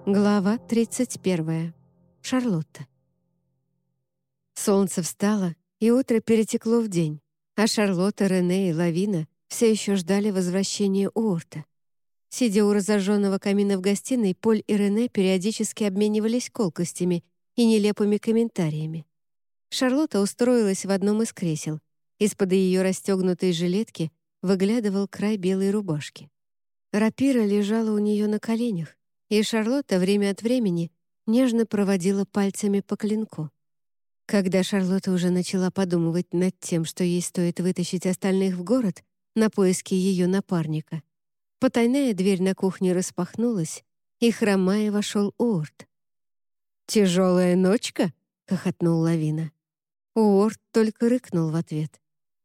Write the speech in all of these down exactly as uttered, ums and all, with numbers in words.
Глава тридцать первая. Шарлотта. Солнце встало, и утро перетекло в день, а Шарлотта, Рене и Лавина все еще ждали возвращения Уорта. Сидя у разожженного камина в гостиной, Поль и Рене периодически обменивались колкостями и нелепыми комментариями. Шарлотта устроилась в одном из кресел. Из-под ее расстегнутой жилетки выглядывал край белой рубашки. Рапира лежала у нее на коленях, и Шарлотта время от времени нежно проводила пальцами по клинку. Когда Шарлотта уже начала подумывать над тем, что ей стоит вытащить остальных в город на поиски ее напарника, потайная дверь на кухне распахнулась, и, хромая, вошел Уорт. «Тяжелая ночка?» — хохотнул Лавина. Уорт только рыкнул в ответ.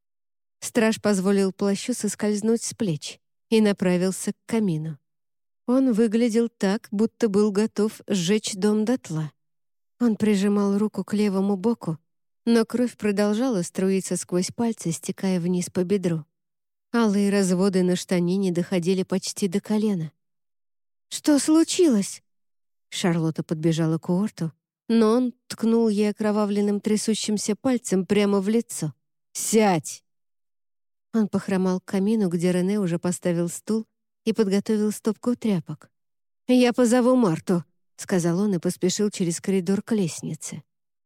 Страж позволил плащу соскользнуть с плеч и направился к камину. Он выглядел так, будто был готов сжечь дом дотла. Он прижимал руку к левому боку, но кровь продолжала струиться сквозь пальцы, стекая вниз по бедру. Алые разводы на штанине доходили почти до колена. «Что случилось?» Шарлотта подбежала к Уорту, но он ткнул ей окровавленным трясущимся пальцем прямо в лицо. «Сядь!» Он похромал к камину, где Рене уже поставил стул и подготовил стопку тряпок. «Я позову Марту», — сказал он и поспешил через коридор к лестнице.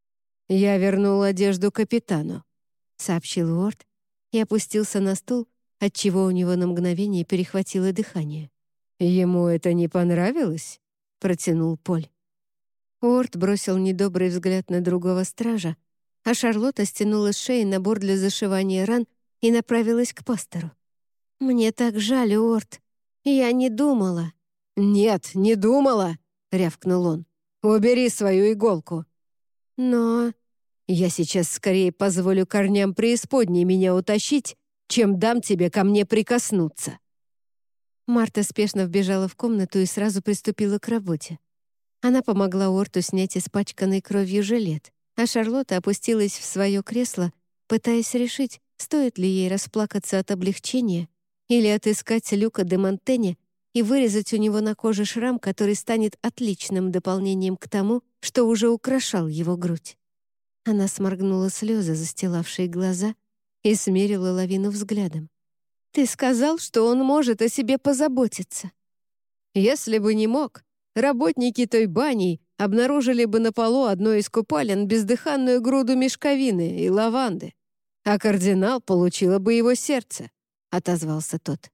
«Я вернул одежду капитану», — сообщил Уорт и опустился на стул, отчего у него на мгновение перехватило дыхание. «Ему это не понравилось?» — протянул Поль. Уорт бросил недобрый взгляд на другого стража, а Шарлотта стянула с шеи набор для зашивания ран и направилась к пастору. «Мне так жаль, Уорт. Я не думала». «Нет, не думала!» — рявкнул он. «Убери свою иголку!» «Но...» «Я сейчас скорее позволю корням преисподней меня утащить, чем дам тебе ко мне прикоснуться». Марта спешно вбежала в комнату и сразу приступила к работе. Она помогла Уорту снять испачканный кровью жилет, а Шарлотта опустилась в свое кресло, пытаясь решить, стоит ли ей расплакаться от облегчения или отыскать Люка де Монтене и вырезать у него на коже шрам, который станет отличным дополнением к тому, что уже украшал его грудь. Она сморгнула слезы, застилавшие глаза, и смерила Лавину взглядом. «Ты сказал, что он может о себе позаботиться». «Если бы не мог, работники той бани обнаружили бы на полу одной из купалин бездыханную груду мешковины и лаванды, а кардинал получила бы его сердце», — отозвался тот.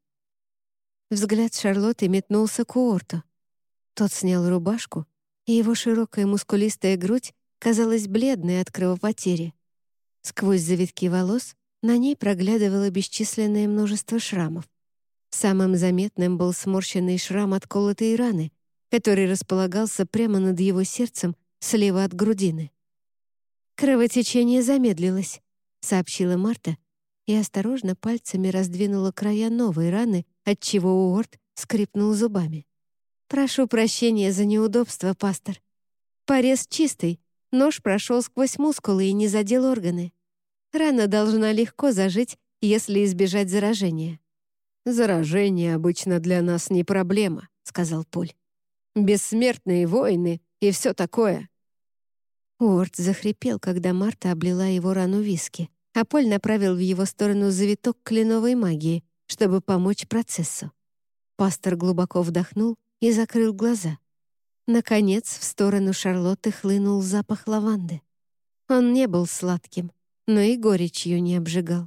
Взгляд Шарлотты метнулся к Уорту. Тот снял рубашку, и его широкая мускулистая грудь казалась бледной от кровопотери. Сквозь завитки волос на ней проглядывало бесчисленное множество шрамов. Самым заметным был сморщенный шрам от колотой раны, который располагался прямо над его сердцем слева от грудины. «Кровотечение замедлилось», — сообщила Марта и осторожно пальцами раздвинула края новой раны, отчего Уорт скрипнул зубами. «Прошу прощения за неудобство, пастор. Порез чистый, нож прошел сквозь мускулы и не задел органы. Рана должна легко зажить, если избежать заражения». «Заражение обычно для нас не проблема», — сказал Поль. «Бессмертные войны и все такое». Уорт захрипел, когда Марта облила его рану виски, а Поль направил в его сторону завиток кленовой магии, чтобы помочь процессу. Пастор глубоко вдохнул и закрыл глаза. Наконец, в сторону Шарлотты хлынул запах лаванды. Он не был сладким, но и горечью не обжигал.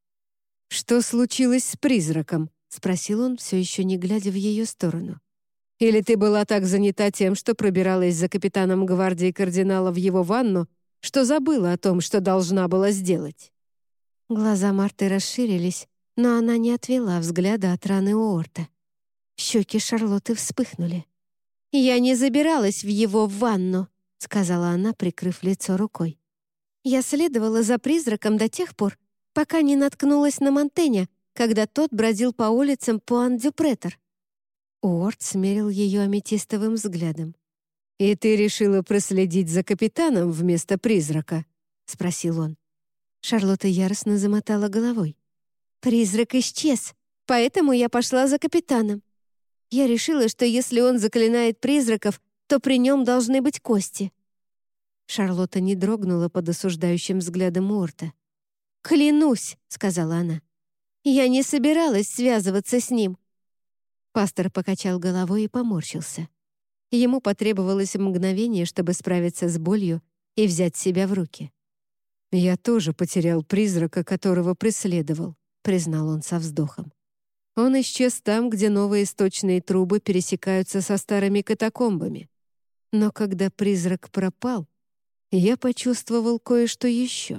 «Что случилось с призраком?» — спросил он, все еще не глядя в ее сторону. «Или ты была так занята тем, что пробиралась за капитаном гвардии кардинала в его ванну, что забыла о том, что должна была сделать?» Глаза Марты расширились, но она не отвела взгляда от раны Уорта. Щеки Шарлотты вспыхнули. «Я не забиралась в его ванну», — сказала она, прикрыв лицо рукой. «Я следовала за призраком до тех пор, пока не наткнулась на Монтэня, когда тот бродил по улицам Пуан-дю-Претер». Уорт смерил ее аметистовым взглядом. «И ты решила проследить за капитаном вместо призрака?» — спросил он. Шарлотта яростно замотала головой. «Призрак исчез, поэтому я пошла за капитаном. Я решила, что если он заклинает призраков, то при нем должны быть кости». Шарлотта не дрогнула под осуждающим взглядом Уорта. «Клянусь», — сказала она, — «я не собиралась связываться с ним». Пастор покачал головой и поморщился. Ему потребовалось мгновение, чтобы справиться с болью и взять себя в руки. «Я тоже потерял призрака, которого преследовал», — признал он со вздохом. «Он исчез там, где новые сточные трубы пересекаются со старыми катакомбами. Но когда призрак пропал, я почувствовал кое-что еще».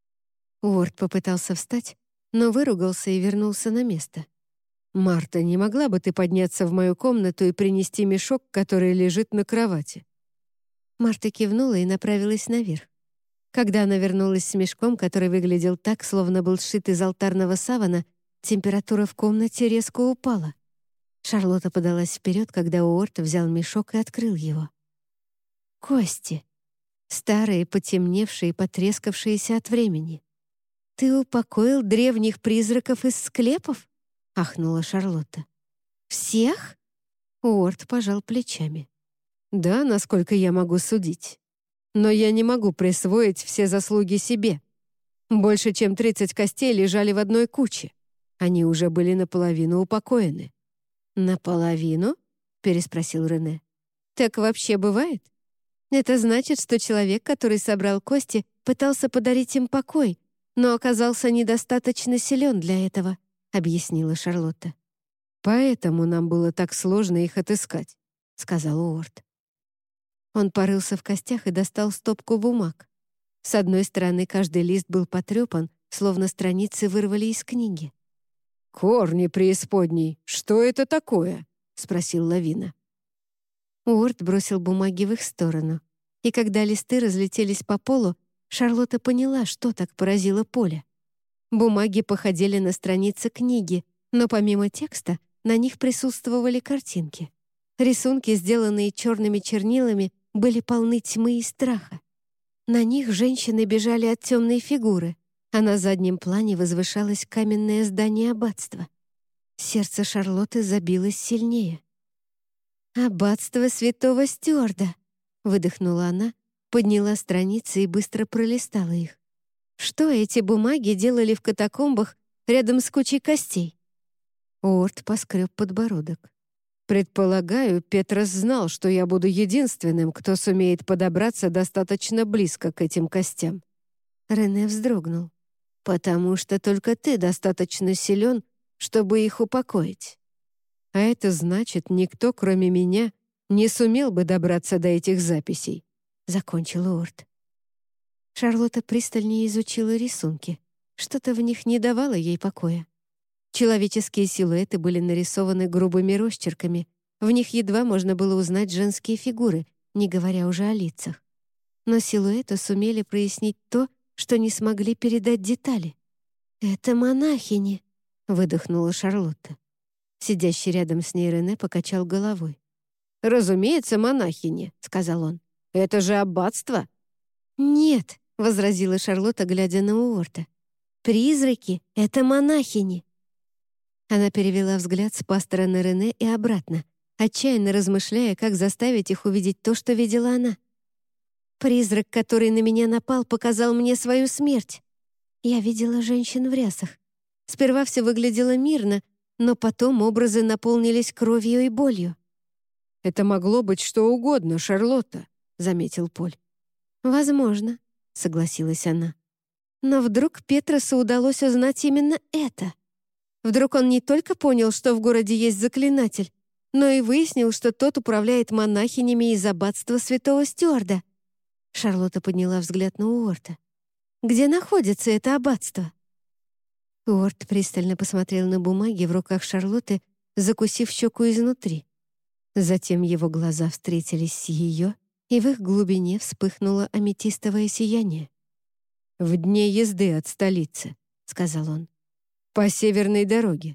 Уорд попытался встать, но выругался и вернулся на место. «Марта, не могла бы ты подняться в мою комнату и принести мешок, который лежит на кровати?» Марта кивнула и направилась наверх. Когда она вернулась с мешком, который выглядел так, словно был сшит из алтарного савана, температура в комнате резко упала. Шарлотта подалась вперед, когда Уорд взял мешок и открыл его. Кости. Старые, потемневшие, потрескавшиеся от времени. «Ты упокоил древних призраков из склепов?» — ахнула Шарлотта. «Всех?» Уорд пожал плечами. «Да, насколько я могу судить. Но я не могу присвоить все заслуги себе. Больше чем тридцать костей лежали в одной куче. Они уже были наполовину упокоены». «Наполовину?» — переспросил Рене. «Так вообще бывает? Это значит, что человек, который собрал кости, пытался подарить им покой, но оказался недостаточно силен для этого», — объяснила Шарлотта. «Поэтому нам было так сложно их отыскать», — сказал Уорд. Он порылся в костях и достал стопку бумаг. С одной стороны, каждый лист был потрепан, словно страницы вырвали из книги. «Корни преисподней! Что это такое?» — спросил Лавина. Уорд бросил бумаги в их сторону, и когда листы разлетелись по полу, Шарлотта поняла, что так поразило Поля. Бумаги походили на страницы книги, но помимо текста на них присутствовали картинки. Рисунки, сделанные черными чернилами, были полны тьмы и страха. На них женщины бежали от темной фигуры, а на заднем плане возвышалось каменное здание аббатства. Сердце Шарлотты забилось сильнее. «Аббатство святого Стюарда!» — выдохнула она, подняла страницы и быстро пролистала их. Что эти бумаги делали в катакомбах рядом с кучей костей? Уорд поскреб подбородок. «Предполагаю, Петрос знал, что я буду единственным, кто сумеет подобраться достаточно близко к этим костям». Рене вздрогнул. «Потому что только ты достаточно силен, чтобы их упокоить. А это значит, никто, кроме меня, не сумел бы добраться до этих записей», — закончил Уорд. Шарлотта пристальнее изучила рисунки. Что-то в них не давало ей покоя. Человеческие силуэты были нарисованы грубыми росчерками. В них едва можно было узнать женские фигуры, не говоря уже о лицах. Но силуэты сумели прояснить то, что не смогли передать детали. «Это монахини», — выдохнула Шарлотта. Сидящий рядом с ней Рене покачал головой. «Разумеется, монахини», — сказал он. «Это же аббатство». «Нет», — возразила Шарлотта, глядя на Уорта. «Призраки — это монахини». Она перевела взгляд с пастора на Рене и обратно, отчаянно размышляя, как заставить их увидеть то, что видела она. «Призрак, который на меня напал, показал мне свою смерть. Я видела женщин в рясах. Сперва все выглядело мирно, но потом образы наполнились кровью и болью». «Это могло быть что угодно, Шарлотта», — заметил Поль. «Возможно», — согласилась она. «Но вдруг Петросу удалось узнать именно это? Вдруг он не только понял, что в городе есть заклинатель, но и выяснил, что тот управляет монахинями из аббатства святого Стюарда?» Шарлотта подняла взгляд на Уорта. «Где находится это аббатство?» Уорд пристально посмотрел на бумаги в руках Шарлотты, закусив щеку изнутри. Затем его глаза встретились с ее, и в их глубине вспыхнуло аметистовое сияние. «В дне езды от столицы», — сказал он. «По северной дороге».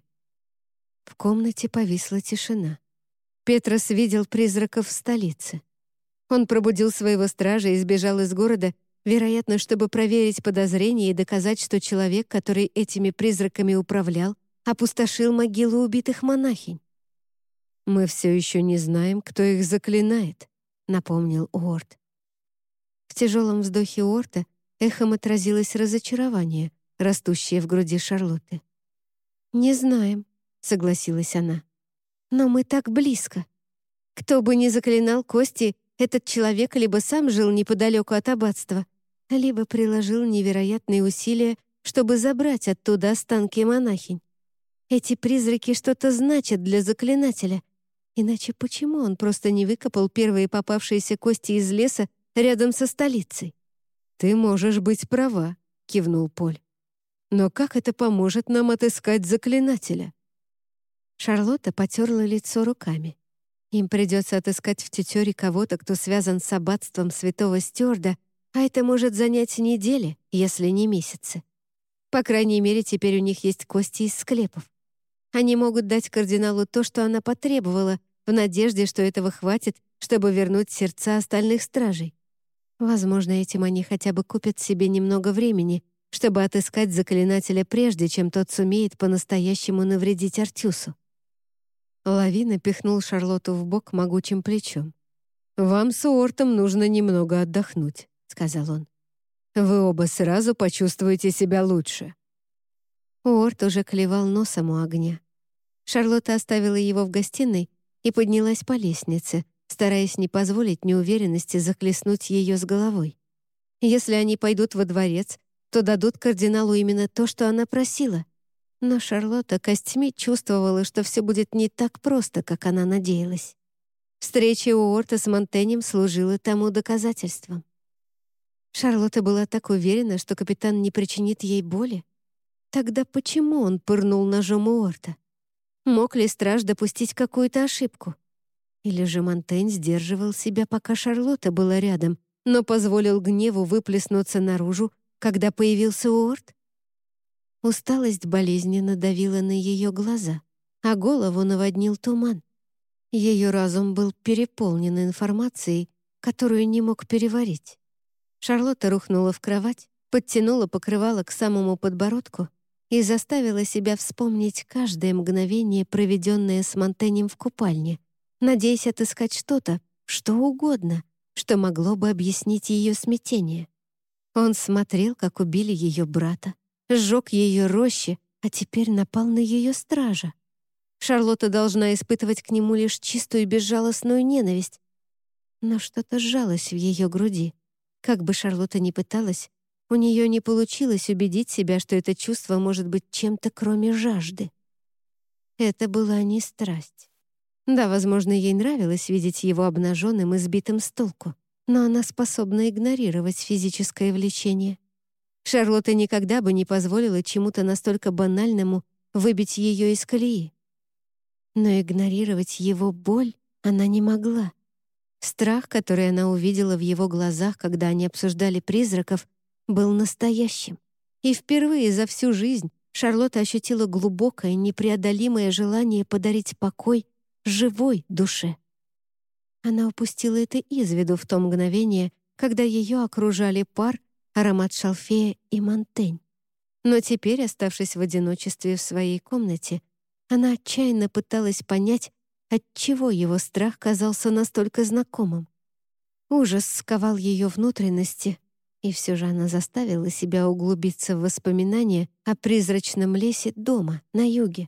В комнате повисла тишина. Петрос видел призраков в столице. Он пробудил своего стража и сбежал из города, вероятно, чтобы проверить подозрения и доказать, что человек, который этими призраками управлял, опустошил могилу убитых монахинь. «Мы все еще не знаем, кто их заклинает», — напомнил Уорт. В тяжелом вздохе Уорта эхом отразилось разочарование, растущее в груди Шарлотты. «Не знаем», — согласилась она. «Но мы так близко. Кто бы ни заклинал кости, этот человек либо сам жил неподалеку от аббатства, либо приложил невероятные усилия, чтобы забрать оттуда останки монахинь. Эти призраки что-то значат для заклинателя. Иначе почему он просто не выкопал первые попавшиеся кости из леса рядом со столицей?» «Ты можешь быть права», — кивнул Поль. «Но как это поможет нам отыскать заклинателя?» Шарлотта потерла лицо руками. Им придется отыскать в Тютере кого-то, кто связан с аббатством святого Стюарда, а это может занять недели, если не месяцы. По крайней мере, теперь у них есть кости из склепов. Они могут дать кардиналу то, что она потребовала, в надежде, что этого хватит, чтобы вернуть сердца остальных стражей. Возможно, этим они хотя бы купят себе немного времени, чтобы отыскать заклинателя прежде, чем тот сумеет по-настоящему навредить Артюсу. Лавина пихнул Шарлотту в бок могучим плечом. «Вам с Уортом нужно немного отдохнуть», — сказал он. «Вы оба сразу почувствуете себя лучше». Уорт уже клевал носом у огня. Шарлотта оставила его в гостиной и поднялась по лестнице, стараясь не позволить неуверенности захлестнуть ее с головой. Если они пойдут во дворец, то дадут кардиналу именно то, что она просила. Но Шарлотта костьми чувствовала, что все будет не так просто, как она надеялась. Встреча Уорта с Монтенем служила тому доказательством. Шарлотта была так уверена, что капитан не причинит ей боли. Тогда почему он пырнул ножом Уорта? Мог ли страж допустить какую-то ошибку? Или же Монтень сдерживал себя, пока Шарлотта была рядом, но позволил гневу выплеснуться наружу, когда появился Уорт? Усталость болезненно давила на ее глаза, а голову наводнил туман. Ее разум был переполнен информацией, которую не мог переварить. Шарлотта рухнула в кровать, подтянула покрывало к самому подбородку и заставила себя вспомнить каждое мгновение, проведенное с Монтенем в купальне, надеясь отыскать что-то, что угодно, что могло бы объяснить ее смятение. Он смотрел, как убили ее брата, сжег ее рощи, а теперь напал на ее стража. Шарлотта должна испытывать к нему лишь чистую и безжалостную ненависть. Но что-то сжалось в ее груди. Как бы Шарлотта ни пыталась, у нее не получилось убедить себя, что это чувство может быть чем-то, кроме жажды. Это была не страсть. Да, возможно, ей нравилось видеть его обнаженным и сбитым с толку, но она способна игнорировать физическое влечение. Шарлотта никогда бы не позволила чему-то настолько банальному выбить ее из колеи. Но игнорировать его боль она не могла. Страх, который она увидела в его глазах, когда они обсуждали призраков, был настоящим. И впервые за всю жизнь Шарлотта ощутила глубокое, непреодолимое желание подарить покой живой душе. Она упустила это из виду в то мгновение, когда ее окружали пар, аромат шалфея и монтень. Но теперь, оставшись в одиночестве в своей комнате, она отчаянно пыталась понять, отчего его страх казался настолько знакомым. Ужас сковал ее внутренности, и все же она заставила себя углубиться в воспоминания о призрачном лесе дома, на юге.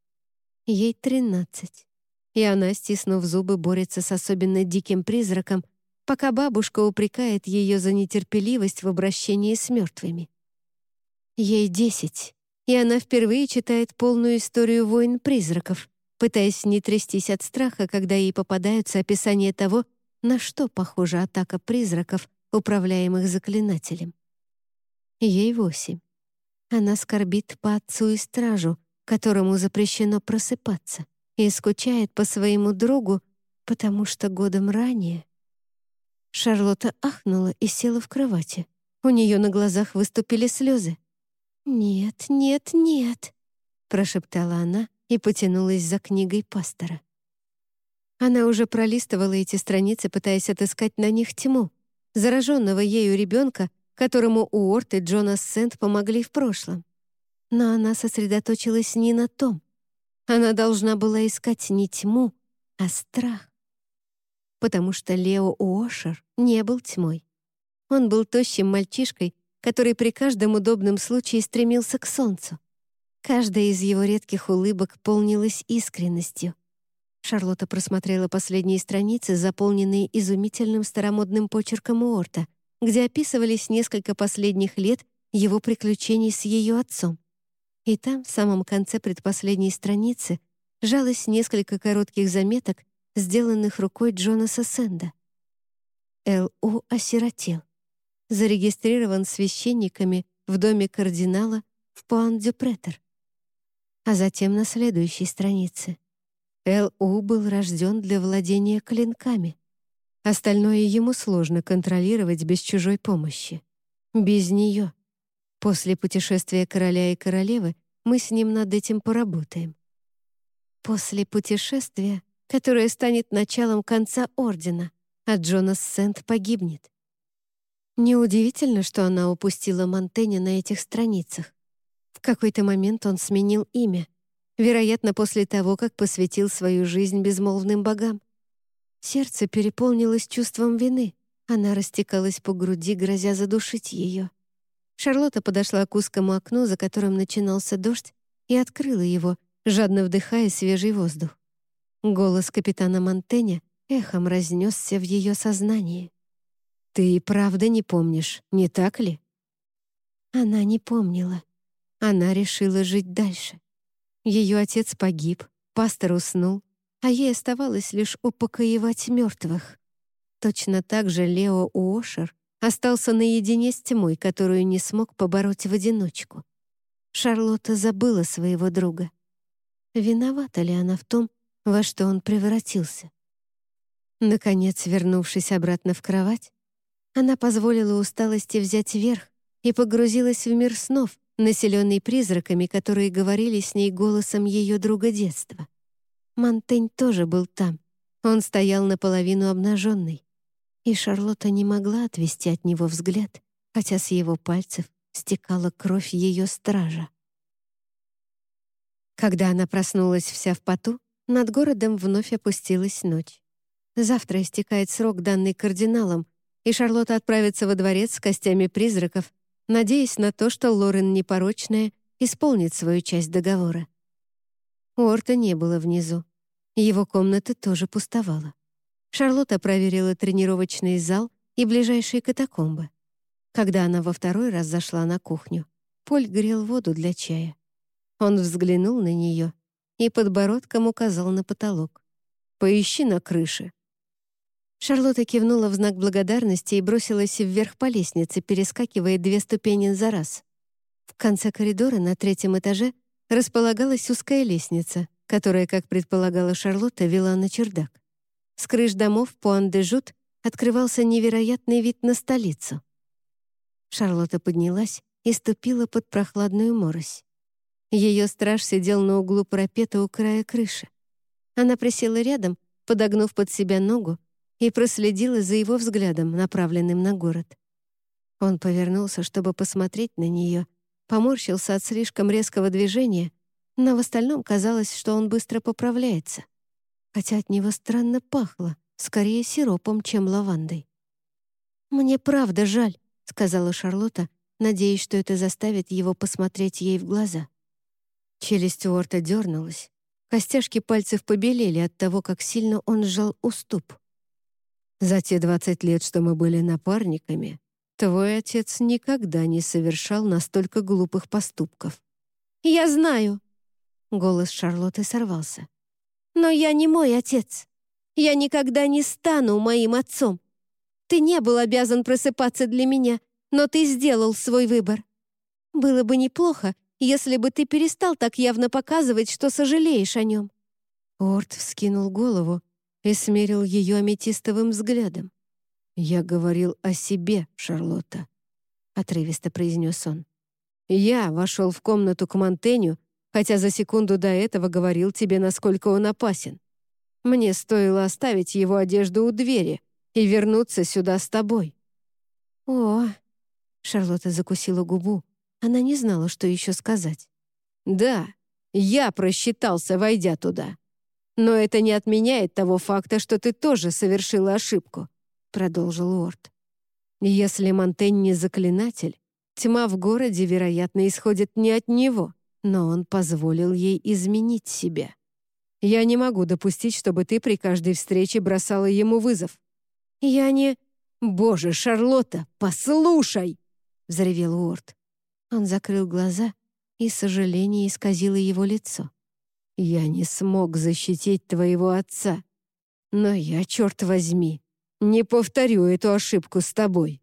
Ей тринадцать, и она, стиснув зубы, борется с особенно диким призраком, пока бабушка упрекает ее за нетерпеливость в обращении с мертвыми. Ей десять, и она впервые читает полную историю войн призраков, пытаясь не трястись от страха, когда ей попадаются описания того, на что похожа атака призраков, управляемых заклинателем. Ей восемь. Она скорбит по отцу и стражу, которому запрещено просыпаться, и скучает по своему другу, потому что годом ранее... Шарлотта ахнула и села в кровати. У нее на глазах выступили слезы. «Нет, нет, нет», — прошептала она и потянулась за книгой пастора. Она уже пролистывала эти страницы, пытаясь отыскать на них тьму, зараженного ею ребенка, которому Уорт и Джонас Сент помогли в прошлом. Но она сосредоточилась не на том. Она должна была искать не тьму, а страх. потому что Лео Уошер не был тьмой. Он был тощим мальчишкой, который при каждом удобном случае стремился к солнцу. Каждая из его редких улыбок полнилась искренностью. Шарлотта просмотрела последние страницы, заполненные изумительным старомодным почерком Уорта, где описывались несколько последних лет его приключений с ее отцом. И там, в самом конце предпоследней страницы, жалось несколько коротких заметок, сделанных рукой Джонаса Сэнда. Эл У осиротел. Зарегистрирован священниками в доме кардинала в Пуан-дю-Претер. А затем на следующей странице. Эл У был рожден для владения клинками. Остальное ему сложно контролировать без чужой помощи. Без нее. После путешествия короля и королевы мы с ним над этим поработаем. После путешествия, которое станет началом конца Ордена, а Джонас Сэнд погибнет. Неудивительно, что она упустила Монтэня на этих страницах. В какой-то момент он сменил имя, вероятно, после того, как посвятил свою жизнь безмолвным богам. Сердце переполнилось чувством вины. Она растекалась по груди, грозя задушить ее. Шарлотта подошла к узкому окну, за которым начинался дождь, и открыла его, жадно вдыхая свежий воздух. Голос капитана Монтэня эхом разнесся в ее сознании. «Ты и правда не помнишь, не так ли?» Она не помнила. Она решила жить дальше. Ее отец погиб, пастор уснул, а ей оставалось лишь упокоевать мертвых. Точно так же Лео Уошер остался наедине с тьмой, которую не смог побороть в одиночку. Шарлотта забыла своего друга. Виновата ли она в том, во что он превратился? Наконец, вернувшись обратно в кровать, она позволила усталости взять верх и погрузилась в мир снов, населенный призраками, которые говорили с ней голосом ее друга детства. Монтень тоже был там. Он стоял наполовину обнаженный. И Шарлотта не могла отвести от него взгляд, хотя с его пальцев стекала кровь ее стража. Когда она проснулась вся в поту, над городом вновь опустилась ночь. Завтра истекает срок, данный кардиналом, и Шарлотта отправится во дворец с костями призраков, надеясь на то, что Лорен Непорочная исполнит свою часть договора. Уорта не было внизу. Его комната тоже пустовала. Шарлотта проверила тренировочный зал и ближайшие катакомбы. Когда она во второй раз зашла на кухню, Поль грел воду для чая. Он взглянул на нее и подбородком указал на потолок. «Поищи на крыше». Шарлотта кивнула в знак благодарности и бросилась вверх по лестнице, перескакивая две ступени за раз. В конце коридора на третьем этаже располагалась узкая лестница, которая, как предполагала Шарлотта, вела на чердак. С крыш домов Пуан-де-Жут открывался невероятный вид на столицу. Шарлотта поднялась и ступила под прохладную морось. Ее страж сидел на углу парапета у края крыши. Она присела рядом, подогнув под себя ногу, и проследила за его взглядом, направленным на город. Он повернулся, чтобы посмотреть на нее, поморщился от слишком резкого движения, но в остальном казалось, что он быстро поправляется, хотя от него странно пахло, скорее сиропом, чем лавандой. «Мне правда жаль», — сказала Шарлотта, надеясь, что это заставит его посмотреть ей в глаза. Челюсть Уорта дернулась, костяшки пальцев побелели от того, как сильно он сжал уступ. «За те двадцать лет, что мы были напарниками, твой отец никогда не совершал настолько глупых поступков». «Я знаю», — голос Шарлотты сорвался. «Но я не мой отец. Я никогда не стану моим отцом. Ты не был обязан просыпаться для меня, но ты сделал свой выбор. Было бы неплохо, если бы ты перестал так явно показывать, что сожалеешь о нем». Уорт вскинул голову и смерил ее аметистовым взглядом. «Я говорил о себе, Шарлотта», — отрывисто произнес он. «Я вошел в комнату к Монтеню, хотя за секунду до этого говорил тебе, насколько он опасен. Мне стоило оставить его одежду у двери и вернуться сюда с тобой». «О!» — Шарлотта закусила губу. Она не знала, что еще сказать. «Да, я просчитался, войдя туда. «Но это не отменяет того факта, что ты тоже совершила ошибку», — продолжил Уорд. «Если Монтень не заклинатель, тьма в городе, вероятно, исходит не от него, но он позволил ей изменить себя. Я не могу допустить, чтобы ты при каждой встрече бросала ему вызов». «Я не...» «Боже, Шарлотта, послушай!» — взревел Уорд. Он закрыл глаза, и сожаление исказило его лицо. «Я не смог защитить твоего отца, но я, черт возьми, не повторю эту ошибку с тобой».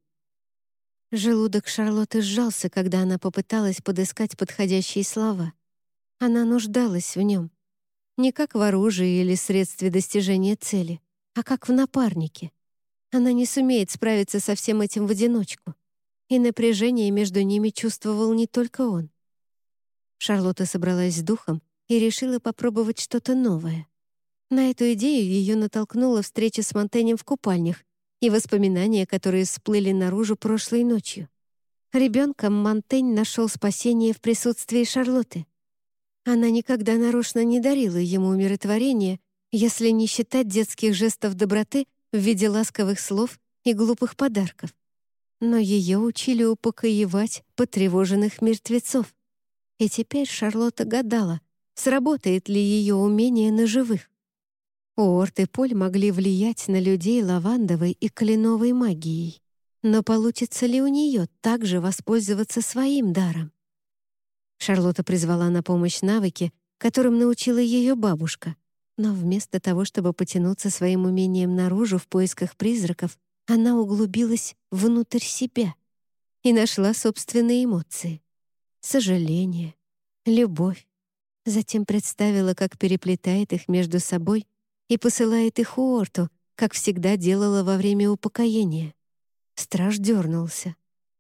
Желудок Шарлотты сжался, когда она попыталась подыскать подходящие слова. Она нуждалась в нем. Не как в оружии или средстве достижения цели, а как в напарнике. Она не сумеет справиться со всем этим в одиночку. И напряжение между ними чувствовал не только он. Шарлотта собралась с духом и решила попробовать что-то новое. На эту идею ее натолкнула встреча с Монтенем в купальнях и воспоминания, которые всплыли наружу прошлой ночью. Ребенком Монтень нашел спасение в присутствии Шарлотты. Она никогда нарочно не дарила ему умиротворение, если не считать детских жестов доброты в виде ласковых слов и глупых подарков. Но ее учили упокоевать потревоженных мертвецов. И теперь Шарлотта гадала, сработает ли ее умение на живых. Уорд и Поль могли влиять на людей лавандовой и кленовой магией. Но получится ли у нее также воспользоваться своим даром? Шарлотта призвала на помощь навыки, которым научила ее бабушка. Но вместо того, чтобы потянуться своим умением наружу в поисках призраков, она углубилась внутрь себя и нашла собственные эмоции. Сожаление, любовь. Затем представила, как переплетает их между собой и посылает их Уорту, как всегда делала во время упокоения. Страж дернулся.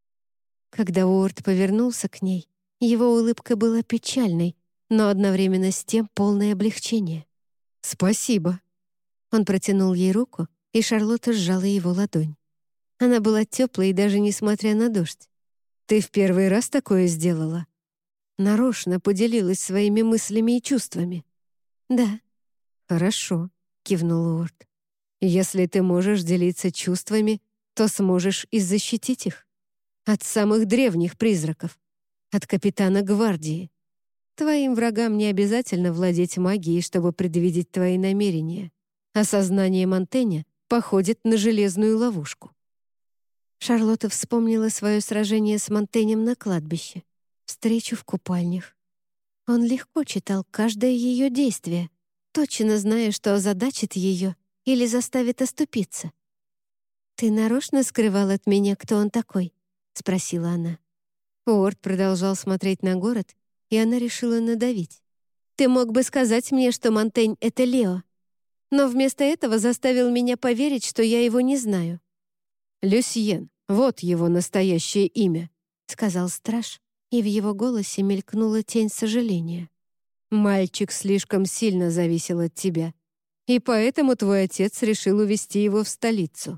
Когда Уорт повернулся к ней, его улыбка была печальной, но одновременно с тем полное облегчение. «Спасибо». Он протянул ей руку, и Шарлотта сжала его ладонь. Она была теплой, даже несмотря на дождь. «Ты в первый раз такое сделала?» Нарочно поделилась своими мыслями и чувствами. «Да». «Хорошо», — кивнул Уорд. «Если ты можешь делиться чувствами, то сможешь и защитить их. От самых древних призраков. От капитана гвардии. Твоим врагам не обязательно владеть магией, чтобы предвидеть твои намерения. А сознание Монтэня походит на железную ловушку». Шарлотта вспомнила свое сражение с Монтенем на кладбище, встречу в купальнях. Он легко читал каждое ее действие, точно зная, что озадачит ее или заставит оступиться. «Ты нарочно скрывал от меня, кто он такой?» — спросила она. Уорд продолжал смотреть на город, и она решила надавить. «Ты мог бы сказать мне, что Монтень — это Лео, но вместо этого заставил меня поверить, что я его не знаю». «Люсьен, вот его настоящее имя», — сказал страж, и в его голосе мелькнула тень сожаления. «Мальчик слишком сильно зависел от тебя, и поэтому твой отец решил увезти его в столицу».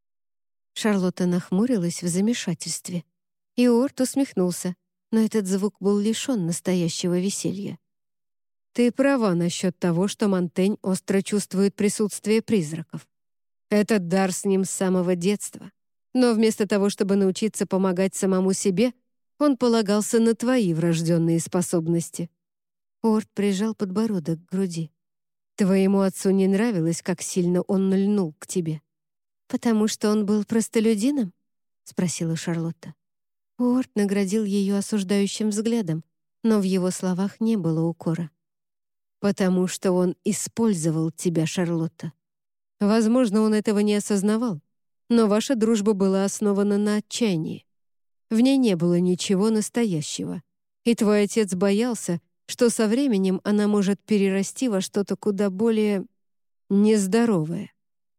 Шарлотта нахмурилась в замешательстве, и Уорд усмехнулся, но этот звук был лишен настоящего веселья. «Ты права насчет того, что Монтень остро чувствует присутствие призраков. Этот дар с ним с самого детства. Но вместо того, чтобы научиться помогать самому себе, он полагался на твои врожденные способности». Уорд прижал подбородок к груди. «Твоему отцу не нравилось, как сильно он льнул к тебе». «Потому что он был простолюдином?» — спросила Шарлотта. Уорд наградил ее осуждающим взглядом, но в его словах не было укора. «Потому что он использовал тебя, Шарлотта. Возможно, он этого не осознавал, но ваша дружба была основана на отчаянии. В ней не было ничего настоящего, и твой отец боялся, что со временем она может перерасти во что-то куда более нездоровое».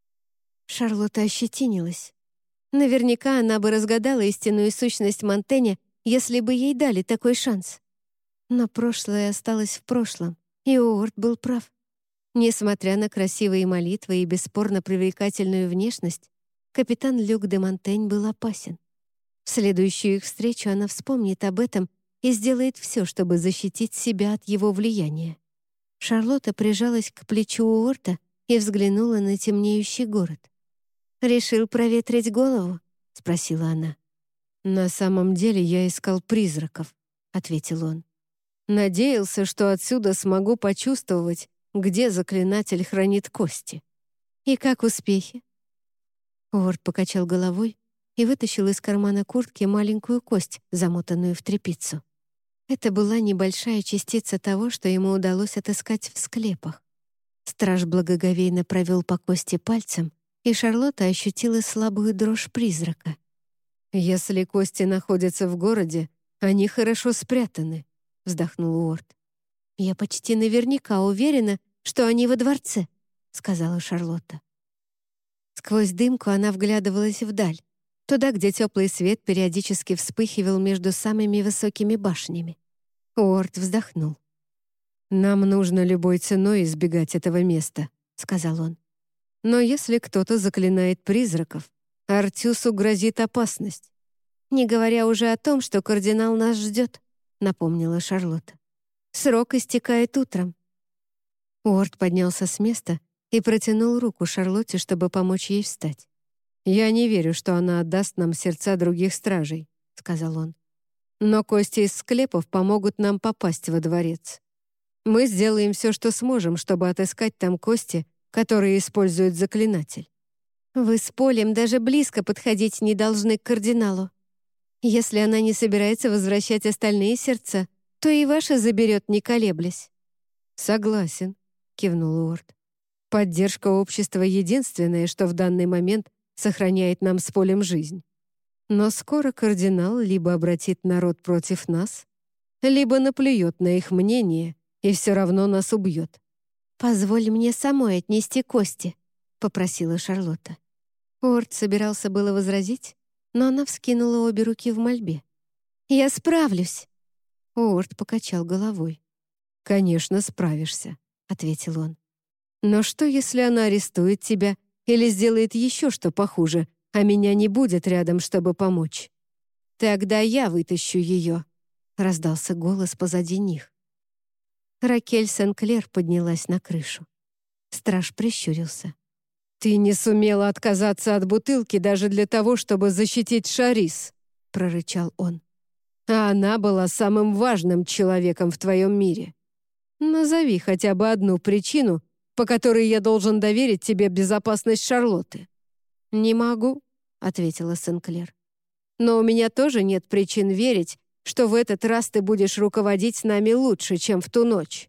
Шарлотта ощетинилась. Наверняка она бы разгадала истинную сущность Монтэня, если бы ей дали такой шанс. Но прошлое осталось в прошлом, и Уорд был прав. Несмотря на красивые молитвы и бесспорно привлекательную внешность, капитан Люк де Монтень был опасен. В следующую их встречу она вспомнит об этом и сделает все, чтобы защитить себя от его влияния. Шарлотта прижалась к плечу Уорта и взглянула на темнеющий город. «Решил проветрить голову?» — спросила она. «На самом деле я искал призраков», — ответил он. «Надеялся, что отсюда смогу почувствовать, где заклинатель хранит кости». «И как успехи?» Уорт покачал головой и вытащил из кармана куртки маленькую кость, замотанную в тряпицу. Это была небольшая частица того, что ему удалось отыскать в склепах. Страж благоговейно провел по кости пальцем, и Шарлотта ощутила слабую дрожь призрака. «Если кости находятся в городе, они хорошо спрятаны», — вздохнул Уорт. «Я почти наверняка уверена, что они во дворце», — сказала Шарлотта. Сквозь дымку она вглядывалась вдаль, туда, где теплый свет периодически вспыхивал между самыми высокими башнями. Уорт вздохнул. «Нам нужно любой ценой избегать этого места», — сказал он. «Но если кто-то заклинает призраков, Артюсу грозит опасность». «Не говоря уже о том, что кардинал нас ждет», — напомнила Шарлотта. «Срок истекает утром». Уорт поднялся с места и протянул руку Шарлотте, чтобы помочь ей встать. «Я не верю, что она отдаст нам сердца других стражей», — сказал он. «Но кости из склепов помогут нам попасть во дворец. Мы сделаем все, что сможем, чтобы отыскать там кости, которые использует заклинатель». «Вы с Полем даже близко подходить не должны к кардиналу. Если она не собирается возвращать остальные сердца, то и ваше заберет, не колеблясь». «Согласен», — кивнул Уорт. «Поддержка общества — единственное, что в данный момент сохраняет нам с Полем жизнь. Но скоро кардинал либо обратит народ против нас, либо наплюет на их мнение и все равно нас убьет». «Позволь мне самой отнести кости», — попросила Шарлотта. Уорт собирался было возразить, но она вскинула обе руки в мольбе. «Я справлюсь!» Уорт покачал головой. «Конечно, справишься», — ответил он. «Но что, если она арестует тебя или сделает еще что похуже, а меня не будет рядом, чтобы помочь?» «Тогда я вытащу ее», — раздался голос позади них. Ракель Сен-Клер поднялась на крышу. Страж прищурился. «Ты не сумела отказаться от бутылки даже для того, чтобы защитить Шарис», — прорычал он. «А она была самым важным человеком в твоем мире. Назови хотя бы одну причину, по которой я должен доверить тебе безопасность Шарлотты». «Не могу», — ответила Сен-Клер. «Но у меня тоже нет причин верить, что в этот раз ты будешь руководить нами лучше, чем в ту ночь».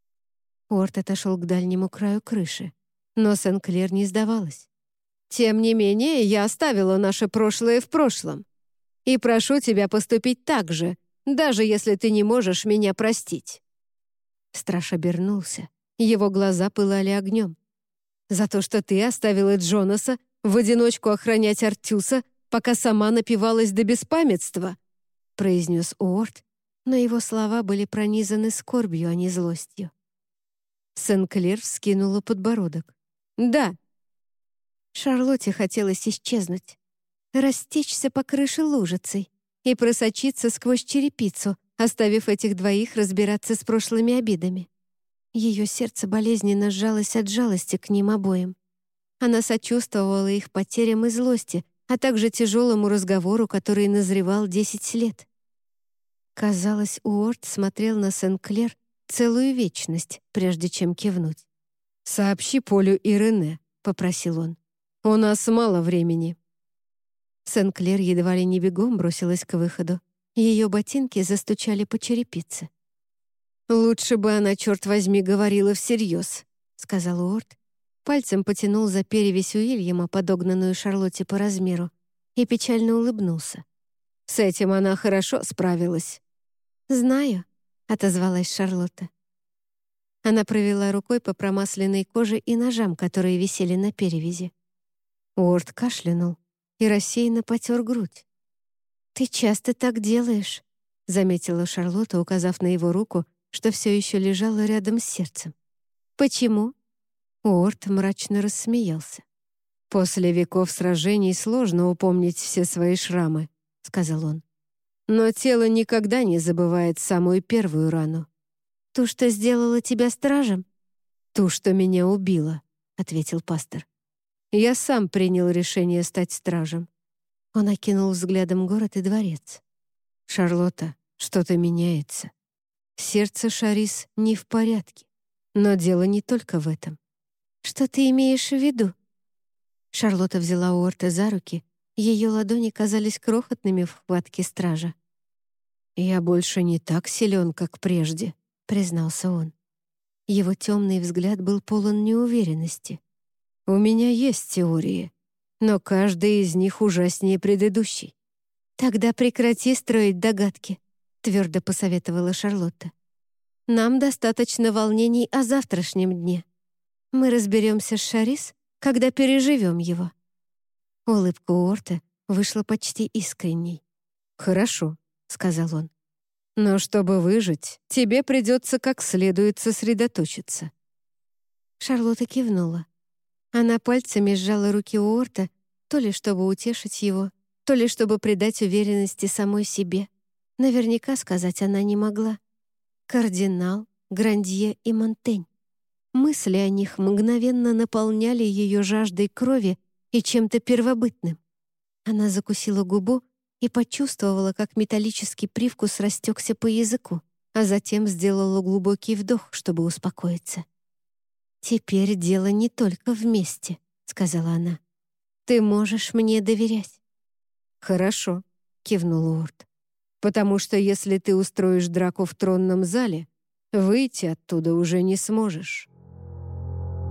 Уорт отошел к дальнему краю крыши, но Сен-Клер не сдавалась. «Тем не менее, я оставила наше прошлое в прошлом. И прошу тебя поступить так же, даже если ты не можешь меня простить». Страж обернулся. Его глаза пылали огнем. «За то, что ты оставила Джонаса в одиночку охранять Артюса, пока сама напивалась до беспамятства», — произнес Уорт, но его слова были пронизаны скорбью, а не злостью. Сен-Клер вскинула подбородок. «Да». Шарлотте хотелось исчезнуть, растечься по крыше лужицей и просочиться сквозь черепицу, оставив этих двоих разбираться с прошлыми обидами. Ее сердце болезненно сжалось от жалости к ним обоим. Она сочувствовала их потерям и злости, а также тяжелому разговору, который назревал десять лет. Казалось, Уорт смотрел на Сен-Клер целую вечность, прежде чем кивнуть. «Сообщи Полю и Рене», — попросил он. «У нас мало времени». Сен-Клер едва ли не бегом бросилась к выходу. Ее ботинки застучали по черепице. «Лучше бы она, черт возьми, говорила всерьез», — сказал Уорт. Пальцем потянул за перевязь Уильяма, подогнанную Шарлотте по размеру, и печально улыбнулся. «С этим она хорошо справилась». «Знаю», — отозвалась Шарлотта. Она провела рукой по промасленной коже и ножам, которые висели на перевязи. Уорт кашлянул и рассеянно потер грудь. «Ты часто так делаешь», — заметила Шарлотта, указав на его руку, что все еще лежала рядом с сердцем. «Почему?» Уорт мрачно рассмеялся. «После веков сражений сложно упомнить все свои шрамы», — сказал он. «Но тело никогда не забывает самую первую рану». «Ту, что сделала тебя стражем?» «Ту, что меня убила», — ответил пастор. «Я сам принял решение стать стражем». Он окинул взглядом город и дворец. «Шарлотта, что-то меняется. Сердце Шарис не в порядке. Но дело не только в этом». «Что ты имеешь в виду?» Шарлотта взяла Уорта за руки, ее ладони казались крохотными в хватке стража. «Я больше не так силен, как прежде», — признался он. Его темный взгляд был полон неуверенности. «У меня есть теории, но каждая из них ужаснее предыдущей». «Тогда прекрати строить догадки», — твердо посоветовала Шарлотта. «Нам достаточно волнений о завтрашнем дне. Мы разберемся с Шарис, когда переживем его». Улыбка Уорта вышла почти искренней. «Хорошо», — сказал он. «Но чтобы выжить, тебе придется как следует сосредоточиться». Шарлотта кивнула. Она пальцами сжала руки Уорта, то ли чтобы утешить его, то ли чтобы придать уверенности самой себе. Наверняка сказать она не могла. Кардинал, Грандье и Монтень. Мысли о них мгновенно наполняли ее жаждой крови и чем-то первобытным. Она закусила губу и почувствовала, как металлический привкус растекся по языку, а затем сделала глубокий вдох, чтобы успокоиться. «Теперь дело не только вместе», — сказала она. «Ты можешь мне доверять». «Хорошо», — кивнул Уорт. «Потому что если ты устроишь драку в тронном зале, выйти оттуда уже не сможешь».